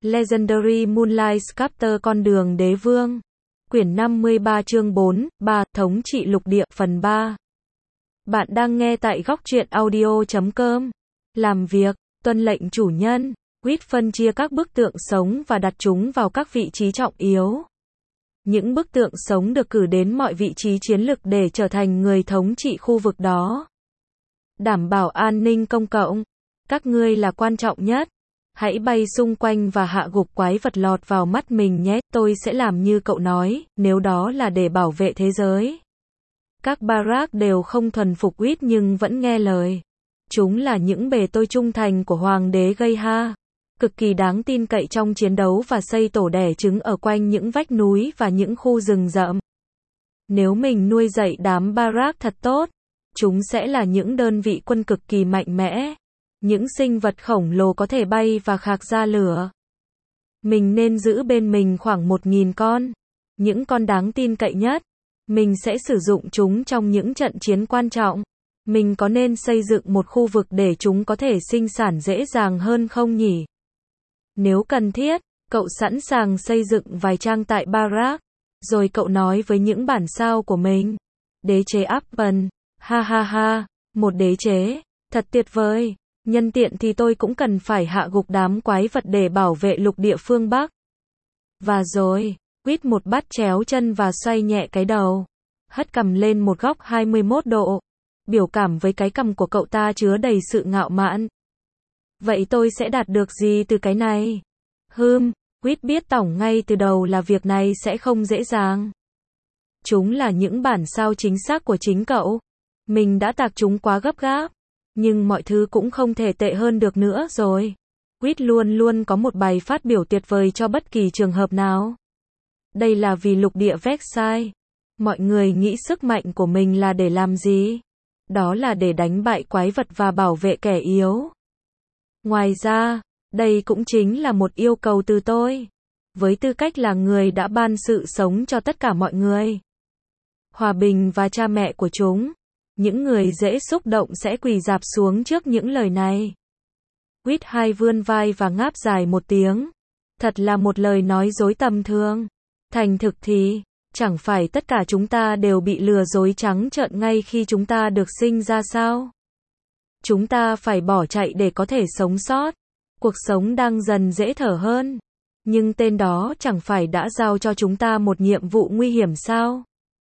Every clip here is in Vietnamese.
Legendary Moonlight Sculptor Con đường đế vương. Quyển 53 chương 4, 3, Thống trị lục địa, phần 3. Bạn đang nghe tại góc truyện audio.com. Làm việc, tuân lệnh chủ nhân. Quýt phân chia các bức tượng sống và đặt chúng vào các vị trí trọng yếu. Những bức tượng sống được cử đến mọi vị trí chiến lược để trở thành người thống trị khu vực đó. Đảm bảo an ninh công cộng. Các ngươi là quan trọng nhất. Hãy bay xung quanh và hạ gục quái vật lọt vào mắt mình nhé, tôi sẽ làm như cậu nói, nếu đó là để bảo vệ thế giới. Các Barak đều không thuần phục Quýt nhưng vẫn nghe lời. Chúng là những bề tôi trung thành của Hoàng đế Geha, cực kỳ đáng tin cậy trong chiến đấu và xây tổ đẻ trứng ở quanh những vách núi và những khu rừng rậm. Nếu mình nuôi dạy đám Barak thật tốt, chúng sẽ là những đơn vị quân cực kỳ mạnh mẽ. Những sinh vật khổng lồ có thể bay và khạc ra lửa. Mình nên giữ bên mình khoảng 1.000 con. Những con đáng tin cậy nhất. Mình sẽ sử dụng chúng trong những trận chiến quan trọng. Mình có nên xây dựng một khu vực để chúng có thể sinh sản dễ dàng hơn không nhỉ? Nếu cần thiết, cậu sẵn sàng xây dựng vài trang tại Barak. Rồi cậu nói với những bản sao của mình. Đế chế Appen. Ha ha ha. Một đế chế. Thật tuyệt vời. Nhân tiện thì tôi cũng cần phải hạ gục đám quái vật để bảo vệ lục địa phương Bắc. Và rồi, Quýt một bát chéo chân và xoay nhẹ cái đầu. Hất cằm lên một góc 21 độ. Biểu cảm với cái cằm của cậu ta chứa đầy sự ngạo mạn. Vậy tôi sẽ đạt được gì từ cái này? Quýt biết tỏng ngay từ đầu là việc này sẽ không dễ dàng. Chúng là những bản sao chính xác của chính cậu. Mình đã tạc chúng quá gấp gáp. Nhưng mọi thứ cũng không thể tệ hơn được nữa rồi. Quýt luôn luôn có một bài phát biểu tuyệt vời cho bất kỳ trường hợp nào. Đây là vì lục địa Vexai. Mọi người nghĩ sức mạnh của mình là để làm gì? Đó là để đánh bại quái vật và bảo vệ kẻ yếu. Ngoài ra, đây cũng chính là một yêu cầu từ tôi. Với tư cách là người đã ban sự sống cho tất cả mọi người. Hòa bình và cha mẹ của chúng. Những người dễ xúc động sẽ quỳ rạp xuống trước những lời này. Quýt hai vươn vai và ngáp dài một tiếng. Thật là một lời nói dối tầm thường. Thành thực thì, chẳng phải tất cả chúng ta đều bị lừa dối trắng trợn ngay khi chúng ta được sinh ra sao? Chúng ta phải bỏ chạy để có thể sống sót. Cuộc sống đang dần dễ thở hơn. Nhưng tên đó chẳng phải đã giao cho chúng ta một nhiệm vụ nguy hiểm sao?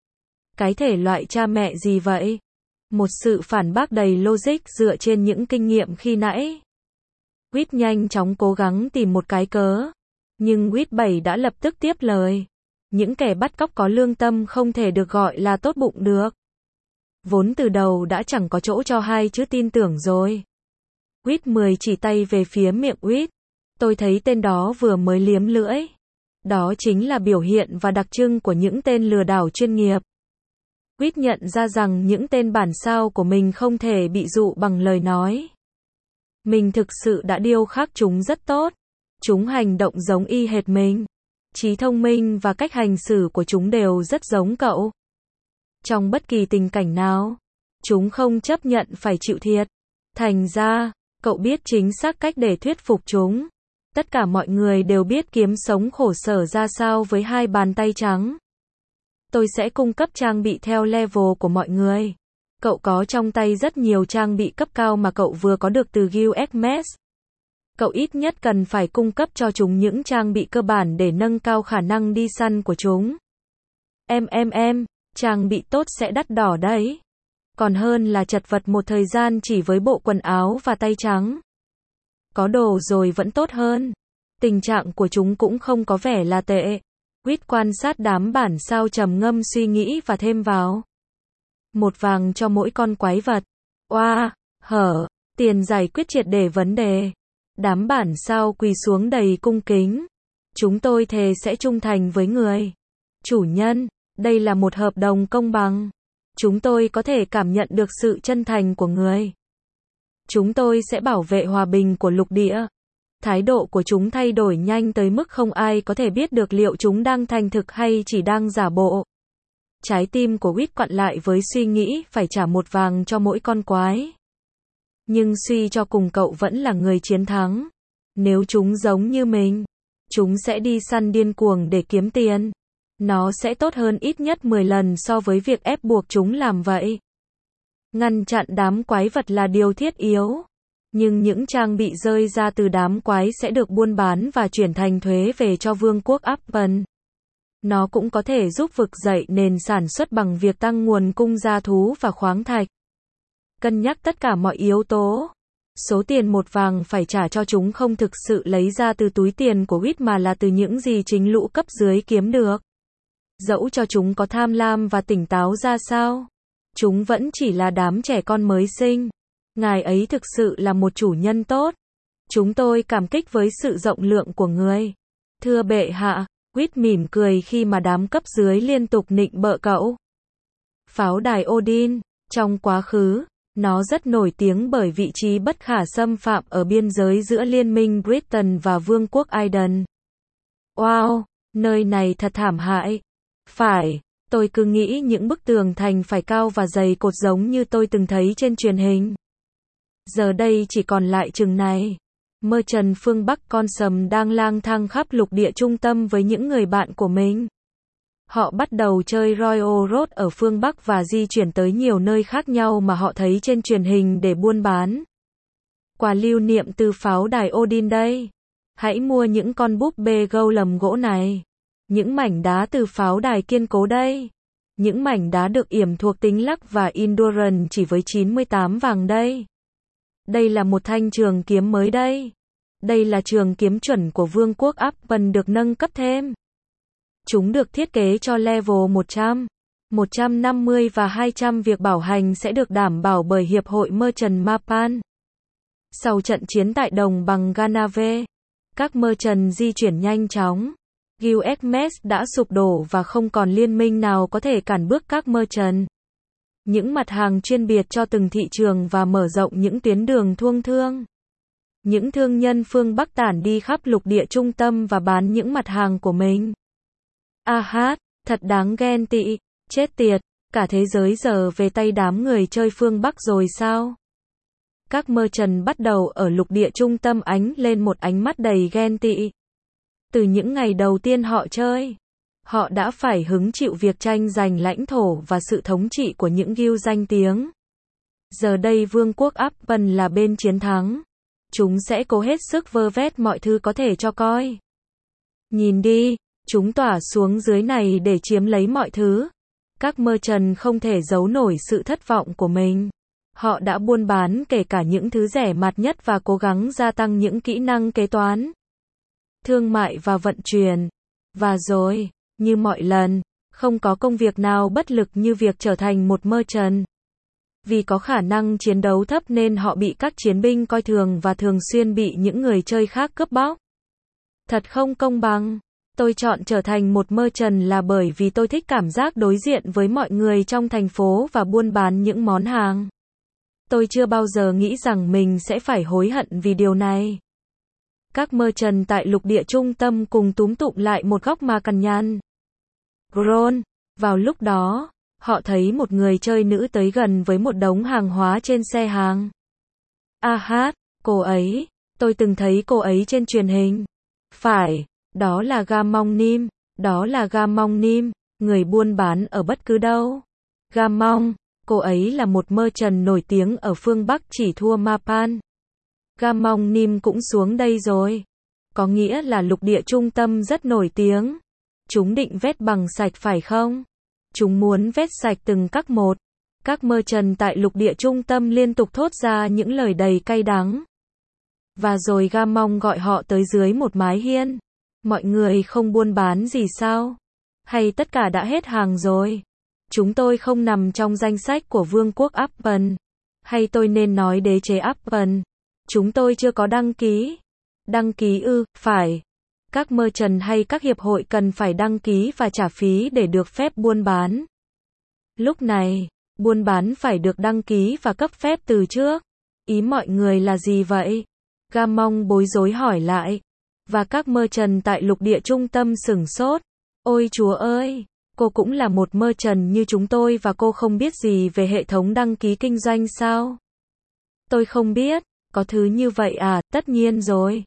Cái thể loại cha mẹ gì vậy? Một sự phản bác đầy logic dựa trên những kinh nghiệm khi nãy. Quýt nhanh chóng cố gắng tìm một cái cớ. Nhưng Quýt 7 đã lập tức tiếp lời. Những kẻ bắt cóc có lương tâm không thể được gọi là tốt bụng được. Vốn từ đầu đã chẳng có chỗ cho hai chữ tin tưởng rồi. Quýt 10 chỉ tay về phía miệng Quýt. Tôi thấy tên đó vừa mới liếm lưỡi. Đó chính là biểu hiện và đặc trưng của những tên lừa đảo chuyên nghiệp. Quýt nhận ra rằng những tên bản sao của mình không thể bị dụ bằng lời nói. Mình thực sự đã điêu khắc chúng rất tốt. Chúng hành động giống y hệt mình. Trí thông minh và cách hành xử của chúng đều rất giống cậu. Trong bất kỳ tình cảnh nào, chúng không chấp nhận phải chịu thiệt. Thành ra, cậu biết chính xác cách để thuyết phục chúng. Tất cả mọi người đều biết kiếm sống khổ sở ra sao với hai bàn tay trắng. Tôi sẽ cung cấp trang bị theo level của mọi người. Cậu có trong tay rất nhiều trang bị cấp cao mà cậu vừa có được từ Guild Xmas. Cậu ít nhất cần phải cung cấp cho chúng những trang bị cơ bản để nâng cao khả năng đi săn của chúng. Trang bị tốt sẽ đắt đỏ đấy. Còn hơn là chật vật một thời gian chỉ với bộ quần áo và tay trắng. Có đồ rồi vẫn tốt hơn. Tình trạng của chúng cũng không có vẻ là tệ. Quýt quan sát đám bản sao trầm ngâm suy nghĩ và thêm vào. 1 vàng cho mỗi con quái vật. Tiền giải quyết triệt để vấn đề. Đám bản sao quỳ xuống đầy cung kính. Chúng tôi thề sẽ trung thành với người. Chủ nhân, đây là một hợp đồng công bằng. Chúng tôi có thể cảm nhận được sự chân thành của người. Chúng tôi sẽ bảo vệ hòa bình của lục địa. Thái độ của chúng thay đổi nhanh tới mức không ai có thể biết được liệu chúng đang thành thực hay chỉ đang giả bộ. Trái tim của Quýt quặn lại với suy nghĩ phải trả 1 vàng cho mỗi con quái. Nhưng suy cho cùng cậu vẫn là người chiến thắng. Nếu chúng giống như mình, Chúng sẽ đi săn điên cuồng để kiếm tiền. Nó sẽ tốt hơn ít nhất 10 lần so với việc ép buộc chúng làm vậy. Ngăn chặn đám quái vật là điều thiết yếu. Nhưng những trang bị rơi ra từ đám quái sẽ được buôn bán và chuyển thành thuế về cho vương quốc Apple. Nó cũng có thể giúp vực dậy nền sản xuất bằng việc tăng nguồn cung gia thú và khoáng thạch. Cân nhắc tất cả mọi yếu tố. Số tiền một vàng phải trả cho chúng không thực sự lấy ra từ túi tiền của Wit mà là từ những gì chính lũ cấp dưới kiếm được. Dẫu cho chúng có tham lam và tỉnh táo ra sao, chúng vẫn chỉ là đám trẻ con mới sinh. Ngài ấy thực sự là một chủ nhân tốt. Chúng tôi cảm kích với sự rộng lượng của người. Thưa bệ hạ, Wit mỉm cười khi mà đám cấp dưới liên tục nịnh bợ cậu. Pháo đài Odin, trong quá khứ, nó rất nổi tiếng bởi vị trí bất khả xâm phạm ở biên giới giữa Liên minh Britain và Vương quốc Ireland. Wow, nơi này thật thảm hại. Phải, tôi cứ nghĩ những bức tường thành phải cao và dày cột giống như tôi từng thấy trên truyền hình. Giờ đây chỉ còn lại chừng này. Merchant phương Bắc con sầm đang lang thang khắp lục địa trung tâm với những người bạn của mình. Họ bắt đầu chơi Royal Road ở phương Bắc và di chuyển tới nhiều nơi khác nhau mà họ thấy trên truyền hình để buôn bán. Quà lưu niệm từ pháo đài Odin đây. Hãy mua những con búp bê golem gỗ này. Những mảnh đá từ pháo đài kiên cố đây. Những mảnh đá được yểm thuộc tính lắc và endurance chỉ với 98 vàng đây. Đây là một thanh trường kiếm mới đây. Đây là trường kiếm chuẩn của Vương quốc Apple được nâng cấp thêm. Chúng được thiết kế cho level 100, 150 và 200. Việc bảo hành sẽ được đảm bảo bởi Hiệp hội Merchant Mapan. Sau trận chiến tại đồng bằng Ganave, các merchant di chuyển nhanh chóng. Guild đã sụp đổ và không còn liên minh nào có thể cản bước các merchant. Những mặt hàng chuyên biệt cho từng thị trường và mở rộng những tuyến đường thông thương. Những thương nhân phương Bắc tản đi khắp lục địa trung tâm và bán những mặt hàng của mình. Thật đáng ghen tị, chết tiệt, cả thế giới giờ về tay đám người chơi phương Bắc rồi sao? Các merchant bắt đầu ở lục địa trung tâm ánh lên một ánh mắt đầy ghen tị. Từ những ngày đầu tiên họ chơi, họ đã phải hứng chịu việc tranh giành lãnh thổ và sự thống trị của những guild danh tiếng. Giờ đây Vương quốc Apple là bên chiến thắng. Chúng sẽ cố hết sức vơ vét mọi thứ có thể cho coi. Nhìn đi, chúng tỏa xuống dưới này để chiếm lấy mọi thứ. Các merchant không thể giấu nổi sự thất vọng của mình. Họ đã buôn bán kể cả những thứ rẻ mạt nhất và cố gắng gia tăng những kỹ năng kế toán, thương mại và vận chuyển. Và rồi, như mọi lần, không có công việc nào bất lực như việc trở thành một merchant. Vì có khả năng chiến đấu thấp nên họ bị các chiến binh coi thường và thường xuyên bị những người chơi khác cướp bóc. Thật không công bằng. Tôi chọn trở thành một merchant là bởi vì tôi thích cảm giác đối diện với mọi người trong thành phố và buôn bán những món hàng. Tôi chưa bao giờ nghĩ rằng mình sẽ phải hối hận vì điều này. Các merchant tại lục địa trung tâm cùng túm tụm lại một góc mà cằn nhằn. Gron. Vào lúc đó, họ thấy một người chơi nữ tới gần với một đống hàng hóa trên xe hàng. Cô ấy. Tôi từng thấy cô ấy trên truyền hình. Phải, đó là Gamong Nim. Đó là Gamong Nim, người buôn bán ở bất cứ đâu. Gamong, cô ấy là một merchant nổi tiếng ở phương Bắc chỉ thua Mapan. Gamong Nim cũng xuống đây rồi. Có nghĩa là lục địa trung tâm rất nổi tiếng. Chúng định vét bằng sạch phải không? Chúng muốn vét sạch từng các một. Các merchant tại lục địa trung tâm liên tục thốt ra những lời đầy cay đắng. Và rồi Gamong gọi họ tới dưới một mái hiên. Mọi người không buôn bán gì sao? Hay tất cả đã hết hàng rồi? Chúng tôi không nằm trong danh sách của Vương quốc Apple. Hay tôi nên nói đế chế Apple. Chúng tôi chưa có đăng ký. Đăng ký phải. Các merchant hay các hiệp hội cần phải đăng ký và trả phí để được phép buôn bán. Lúc này, buôn bán phải được đăng ký và cấp phép từ trước. Ý mọi người là gì vậy? Gamong bối rối hỏi lại. Và các merchant tại lục địa trung tâm sửng sốt. Ôi Chúa ơi! Cô cũng là một merchant như chúng tôi và cô không biết gì về hệ thống đăng ký kinh doanh sao? Tôi không biết. Có thứ như vậy à? Tất nhiên rồi.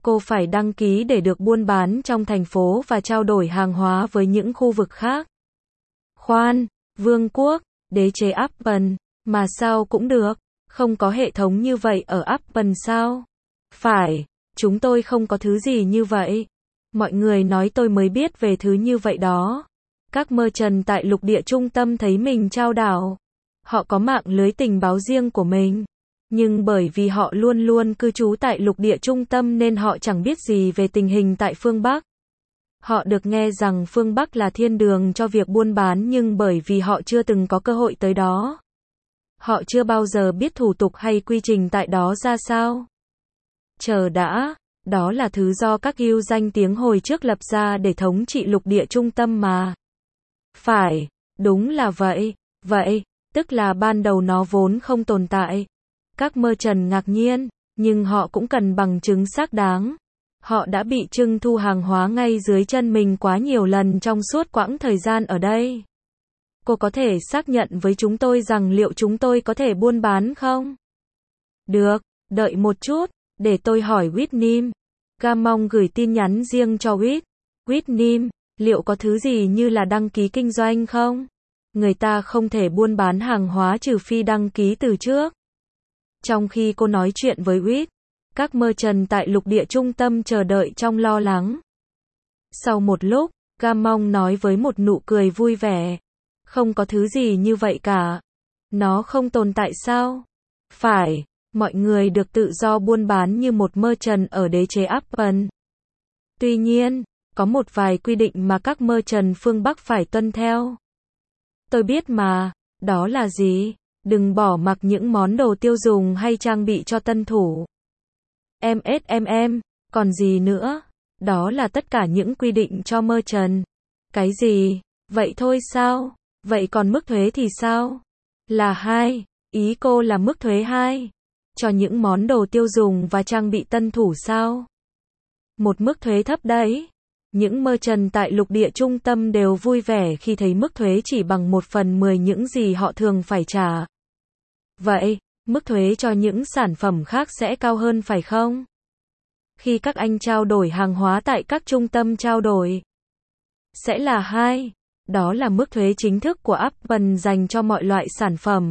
Cô phải đăng ký để được buôn bán trong thành phố và trao đổi hàng hóa với những khu vực khác. Khoan, vương quốc, đế chế Appen, mà sao cũng được, không có hệ thống như vậy ở Appen sao? Phải, chúng tôi không có thứ gì như vậy. Mọi người nói tôi mới biết về thứ như vậy đó. Các merchant tại lục địa trung tâm thấy mình trao đảo. Họ có mạng lưới tình báo riêng của mình. Nhưng bởi vì họ luôn luôn cư trú tại lục địa trung tâm nên họ chẳng biết gì về tình hình tại phương Bắc. Họ được nghe rằng phương Bắc là thiên đường cho việc buôn bán nhưng bởi vì họ chưa từng có cơ hội tới đó. Họ chưa bao giờ biết thủ tục hay quy trình tại đó ra sao. Chờ đã, đó là thứ do các yêu danh tiếng hồi trước lập ra để thống trị lục địa trung tâm mà. Phải, đúng là vậy. Vậy, tức là ban đầu nó vốn không tồn tại. Các merchant ngạc nhiên, nhưng họ cũng cần bằng chứng xác đáng. Họ đã bị trưng thu hàng hóa ngay dưới chân mình quá nhiều lần trong suốt quãng thời gian ở đây. Cô có thể xác nhận với chúng tôi rằng liệu chúng tôi có thể buôn bán không? Được, đợi một chút, để tôi hỏi Whitney. Gammon gửi tin nhắn riêng cho Whitney, liệu có thứ gì như là đăng ký kinh doanh không? Người ta không thể buôn bán hàng hóa trừ phi đăng ký từ trước. Trong khi cô nói chuyện với các merchant tại lục địa trung tâm chờ đợi trong lo lắng. Sau một lúc, Gammon nói với một nụ cười vui vẻ. Không có thứ gì như vậy cả. Nó không tồn tại sao? Phải, mọi người được tự do buôn bán như một merchant ở đế chế Appen. Tuy nhiên, có một vài quy định mà các merchant phương Bắc phải tuân theo. Tôi biết mà, đó là gì? Đừng bỏ mặc những món đồ tiêu dùng hay trang bị cho tân thủ. MSMM, còn gì nữa? Đó là tất cả những quy định cho merchant. Cái gì? Vậy thôi sao? Vậy còn mức thuế thì sao? Là 2, ý cô là mức thuế 2. Cho những món đồ tiêu dùng và trang bị tân thủ sao? Một mức thuế thấp đấy. Những merchant tại lục địa trung tâm đều vui vẻ khi thấy mức thuế chỉ bằng 1/10 những gì họ thường phải trả. Vậy, mức thuế cho những sản phẩm khác sẽ cao hơn phải không? Khi các anh trao đổi hàng hóa tại các trung tâm trao đổi, sẽ là 2. Đó là mức thuế chính thức của Appen dành cho mọi loại sản phẩm.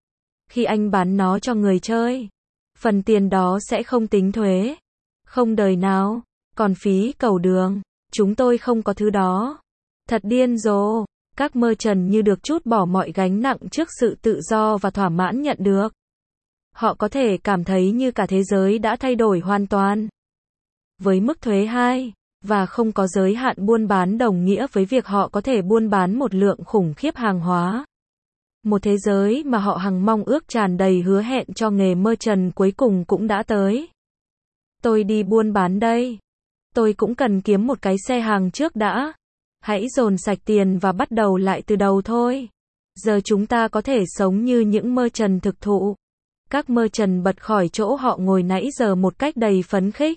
Khi anh bán nó cho người chơi, phần tiền đó sẽ không tính thuế. Không đời nào. Còn phí cầu đường, chúng tôi không có thứ đó. Thật điên rồ. Các merchant như được trút bỏ mọi gánh nặng trước sự tự do và thỏa mãn nhận được. Họ có thể cảm thấy như cả thế giới đã thay đổi hoàn toàn. Với mức thuế 2, và không có giới hạn buôn bán đồng nghĩa với việc họ có thể buôn bán một lượng khủng khiếp hàng hóa. Một thế giới mà họ hằng mong ước tràn đầy hứa hẹn cho nghề merchant cuối cùng cũng đã tới. Tôi đi buôn bán đây. Tôi cũng cần kiếm một cái xe hàng trước đã. Hãy dồn sạch tiền và bắt đầu lại từ đầu thôi. Giờ chúng ta có thể sống như những merchant thực thụ. Các merchant bật khỏi chỗ họ ngồi nãy giờ một cách đầy phấn khích.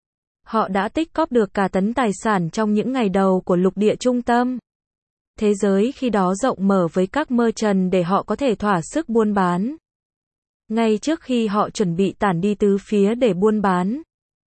Họ đã tích cóp được cả tấn tài sản trong những ngày đầu của lục địa trung tâm. Thế giới khi đó rộng mở với các merchant để họ có thể thỏa sức buôn bán. Ngay trước khi họ chuẩn bị tản đi tứ phía để buôn bán,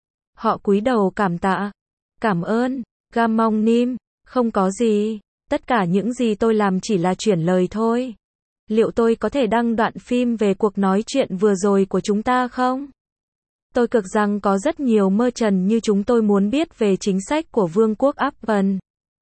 họ cúi đầu cảm tạ. Cảm ơn, Gammon Nim, không có gì. Tất cả những gì tôi làm chỉ là chuyển lời thôi. Liệu tôi có thể đăng đoạn phim về cuộc nói chuyện vừa rồi của chúng ta không? Tôi cực rằng có rất nhiều merchant như chúng tôi muốn biết về chính sách của Vương quốc Appen.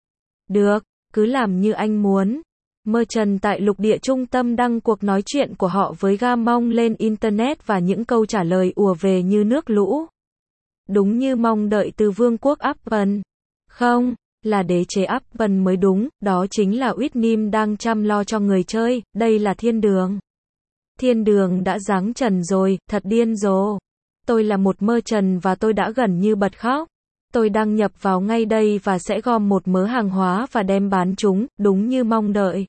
Được, cứ làm như anh muốn. Merchant tại lục địa trung tâm đăng cuộc nói chuyện của họ với Gammon lên Internet và những câu trả lời ùa về như nước lũ. Đúng như mong đợi từ Vương quốc Appen. Không, là đế chế Appen mới đúng, đó chính là Whitney đang chăm lo cho người chơi, đây là thiên đường. Thiên đường đã giáng trần rồi, thật điên rồ. Tôi là một merchant và tôi đã gần như bật khóc. Tôi đăng nhập vào ngay đây và sẽ gom một mớ hàng hóa và đem bán chúng, đúng như mong đợi.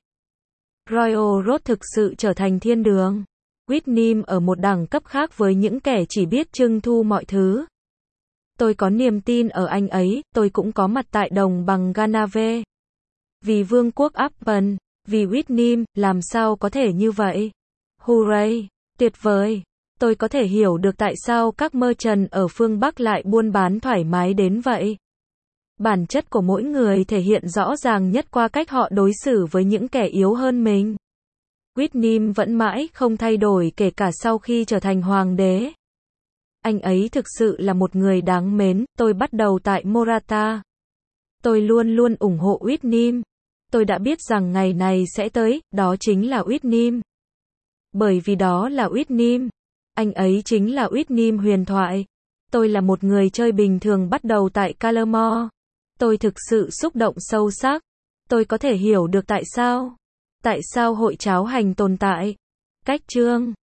Royal Road thực sự trở thành thiên đường. Whitney ở một đẳng cấp khác với những kẻ chỉ biết trưng thu mọi thứ. Tôi có niềm tin ở anh ấy, tôi cũng có mặt tại đồng bằng Ganave. Vì Vương quốc Appen, vì Whitney, làm sao có thể như vậy? Hooray! Tuyệt vời! Tôi có thể hiểu được tại sao các merchant ở phương Bắc lại buôn bán thoải mái đến vậy. Bản chất của mỗi người thể hiện rõ ràng nhất qua cách họ đối xử với những kẻ yếu hơn mình. Whitney vẫn mãi không thay đổi kể cả sau khi trở thành hoàng đế. Anh ấy thực sự là một người đáng mến. Tôi bắt đầu tại Morata. Tôi luôn luôn ủng hộ Whitney. Tôi đã biết rằng ngày này sẽ tới, đó chính là Whitney. Bởi vì đó là Whitney. Anh ấy chính là Whitney huyền thoại. Tôi là một người chơi bình thường bắt đầu tại Callermore. Tôi thực sự xúc động sâu sắc. Tôi có thể hiểu được tại sao hội cháo hành tồn tại. Cách chương